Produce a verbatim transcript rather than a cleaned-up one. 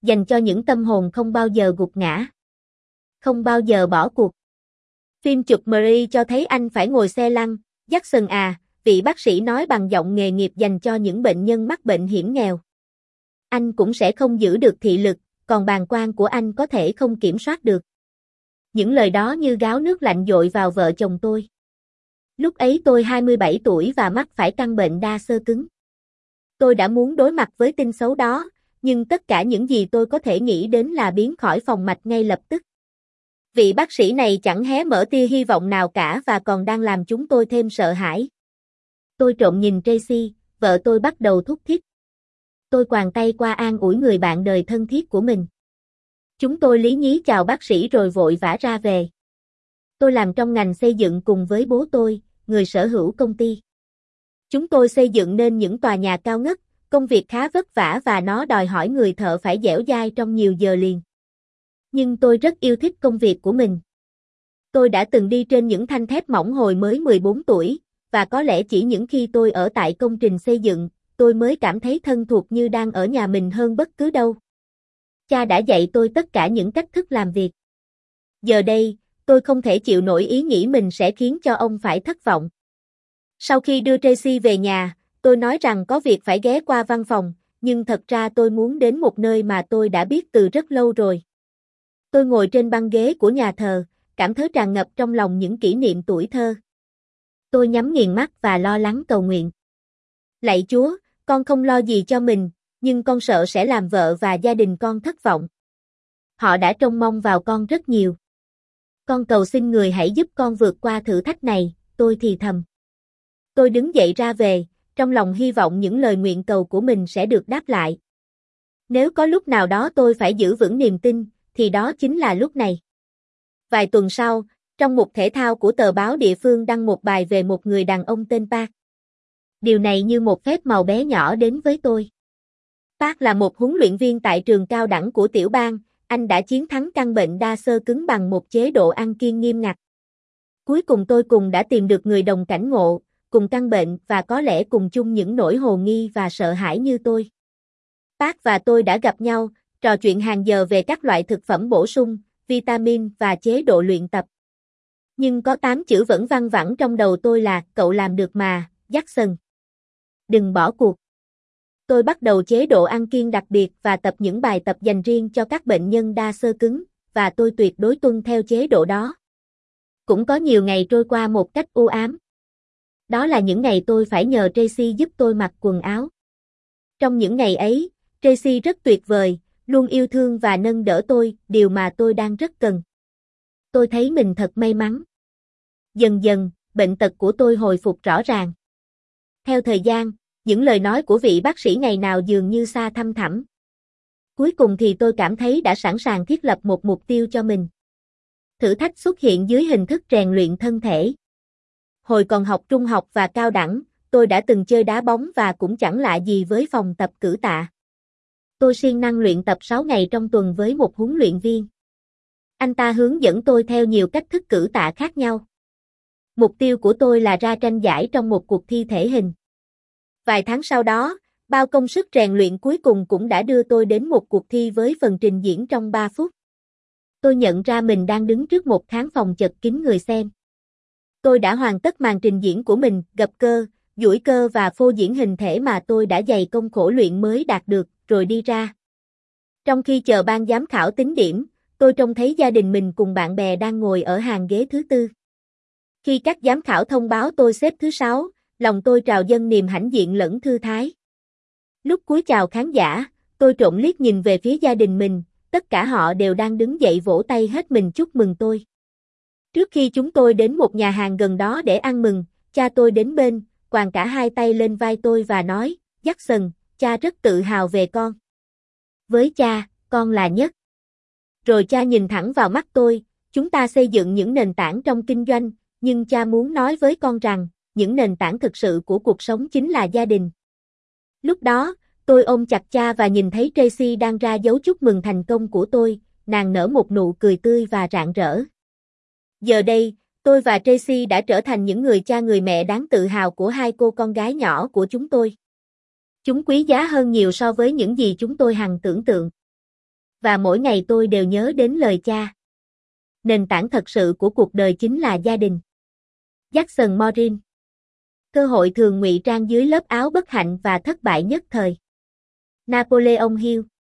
Dành cho những tâm hồn không bao giờ gục ngã, không bao giờ bỏ cuộc. Phim chụp Marie cho thấy anh phải ngồi xe lăn. Jackson à, vị bác sĩ nói bằng giọng nghề nghiệp dành cho những bệnh nhân mắc bệnh hiểm nghèo. Anh cũng sẽ không giữ được thị lực, còn bàng quang của anh có thể không kiểm soát được. Những lời đó như gáo nước lạnh dội vào vợ chồng tôi. Lúc ấy tôi hai mươi bảy tuổi và mắc phải căn bệnh đa xơ cứng. Tôi đã muốn đối mặt với tin xấu đó, nhưng tất cả những gì tôi có thể nghĩ đến là biến khỏi phòng mạch ngay lập tức. Vị bác sĩ này chẳng hé mở tia hy vọng nào cả và còn đang làm chúng tôi thêm sợ hãi. Tôi trộm nhìn Tracy, vợ tôi bắt đầu thúc thiết. Tôi quàng tay qua an ủi người bạn đời thân thiết của mình. Chúng tôi lý nhí chào bác sĩ rồi vội vã ra về. Tôi làm trong ngành xây dựng cùng với bố tôi, người sở hữu công ty. Chúng tôi xây dựng nên những tòa nhà cao ngất, công việc khá vất vả và nó đòi hỏi người thợ phải dẻo dai trong nhiều giờ liền. Nhưng tôi rất yêu thích công việc của mình. Tôi đã từng đi trên những thanh thép mỏng hồi mới mười bốn tuổi, và có lẽ chỉ những khi tôi ở tại công trình xây dựng, tôi mới cảm thấy thân thuộc như đang ở nhà mình hơn bất cứ đâu. Cha đã dạy tôi tất cả những cách thức làm việc. Giờ đây, tôi không thể chịu nổi ý nghĩ mình sẽ khiến cho ông phải thất vọng. Sau khi đưa Tracy về nhà, tôi nói rằng có việc phải ghé qua văn phòng, nhưng thật ra tôi muốn đến một nơi mà tôi đã biết từ rất lâu rồi. Tôi ngồi trên băng ghế của nhà thờ, cảm thấy tràn ngập trong lòng những kỷ niệm tuổi thơ. Tôi nhắm nghiền mắt và lo lắng cầu nguyện. Lạy Chúa, con không lo gì cho mình, nhưng con sợ sẽ làm vợ và gia đình con thất vọng. Họ đã trông mong vào con rất nhiều. Con cầu xin người hãy giúp con vượt qua thử thách này, tôi thì thầm. Tôi đứng dậy ra về, trong lòng hy vọng những lời nguyện cầu của mình sẽ được đáp lại. Nếu có lúc nào đó tôi phải giữ vững niềm tin, thì đó chính là lúc này. Vài tuần sau, trong mục thể thao của tờ báo địa phương đăng một bài về một người đàn ông tên Park. Điều này như một phép màu bé nhỏ đến với tôi. Park là một huấn luyện viên tại trường cao đẳng của tiểu bang, anh đã chiến thắng căn bệnh đa xơ cứng bằng một chế độ ăn kiêng nghiêm ngặt. Cuối cùng tôi cùng đã tìm được người đồng cảnh ngộ, cùng căn bệnh và có lẽ cùng chung những nỗi hồ nghi và sợ hãi như tôi. Park và tôi đã gặp nhau, trò chuyện hàng giờ về các loại thực phẩm bổ sung, vitamin và chế độ luyện tập. Nhưng có tám chữ vẫn văng vẳng trong đầu tôi là, cậu làm được mà, Jackson. Đừng bỏ cuộc. Tôi bắt đầu chế độ ăn kiêng đặc biệt và tập những bài tập dành riêng cho các bệnh nhân đa xơ cứng, và tôi tuyệt đối tuân theo chế độ đó. Cũng có nhiều ngày trôi qua một cách u ám. Đó là những ngày tôi phải nhờ Tracy giúp tôi mặc quần áo. Trong những ngày ấy, Tracy rất tuyệt vời, luôn yêu thương và nâng đỡ tôi, điều mà tôi đang rất cần. Tôi thấy mình thật may mắn. Dần dần, bệnh tật của tôi hồi phục rõ ràng. Theo thời gian, những lời nói của vị bác sĩ ngày nào dường như xa thăm thẳm. Cuối cùng thì tôi cảm thấy đã sẵn sàng thiết lập một mục tiêu cho mình. Thử thách xuất hiện dưới hình thức rèn luyện thân thể. Hồi còn học trung học và cao đẳng, tôi đã từng chơi đá bóng và cũng chẳng lạ gì với phòng tập cử tạ. Tôi siêng năng luyện tập sáu ngày trong tuần với một huấn luyện viên. Anh ta hướng dẫn tôi theo nhiều cách thức cử tạ khác nhau. Mục tiêu của tôi là ra tranh giải trong một cuộc thi thể hình. Vài tháng sau đó, bao công sức rèn luyện cuối cùng cũng đã đưa tôi đến một cuộc thi với phần trình diễn trong ba phút. Tôi nhận ra mình đang đứng trước một khán phòng chật kín người xem. Tôi đã hoàn tất màn trình diễn của mình, gập cơ, duỗi cơ và phô diễn hình thể mà tôi đã dày công khổ luyện mới đạt được, rồi đi ra. Trong khi chờ ban giám khảo tính điểm, tôi trông thấy gia đình mình cùng bạn bè đang ngồi ở hàng ghế thứ tư. Khi các giám khảo thông báo tôi xếp thứ sáu, lòng tôi trào dâng niềm hãnh diện lẫn thư thái. Lúc cúi chào khán giả, tôi trộm liếc nhìn về phía gia đình mình, tất cả họ đều đang đứng dậy vỗ tay hết mình chúc mừng tôi. Trước khi chúng tôi đến một nhà hàng gần đó để ăn mừng, cha tôi đến bên, quàng cả hai tay lên vai tôi và nói, Jackson, cha rất tự hào về con. Với cha, con là nhất. Rồi cha nhìn thẳng vào mắt tôi, chúng ta xây dựng những nền tảng trong kinh doanh, nhưng cha muốn nói với con rằng, những nền tảng thực sự của cuộc sống chính là gia đình. Lúc đó, tôi ôm chặt cha và nhìn thấy Tracy đang ra dấu chúc mừng thành công của tôi, nàng nở một nụ cười tươi và rạng rỡ. Giờ đây, tôi và Tracy đã trở thành những người cha người mẹ đáng tự hào của hai cô con gái nhỏ của chúng tôi. Chúng quý giá hơn nhiều so với những gì chúng tôi hằng tưởng tượng. Và mỗi ngày tôi đều nhớ đến lời cha. Nền tảng thật sự của cuộc đời chính là gia đình. Jackson Morin. Cơ hội thường ngụy trang dưới lớp áo bất hạnh và thất bại nhất thời. Napoleon Hill.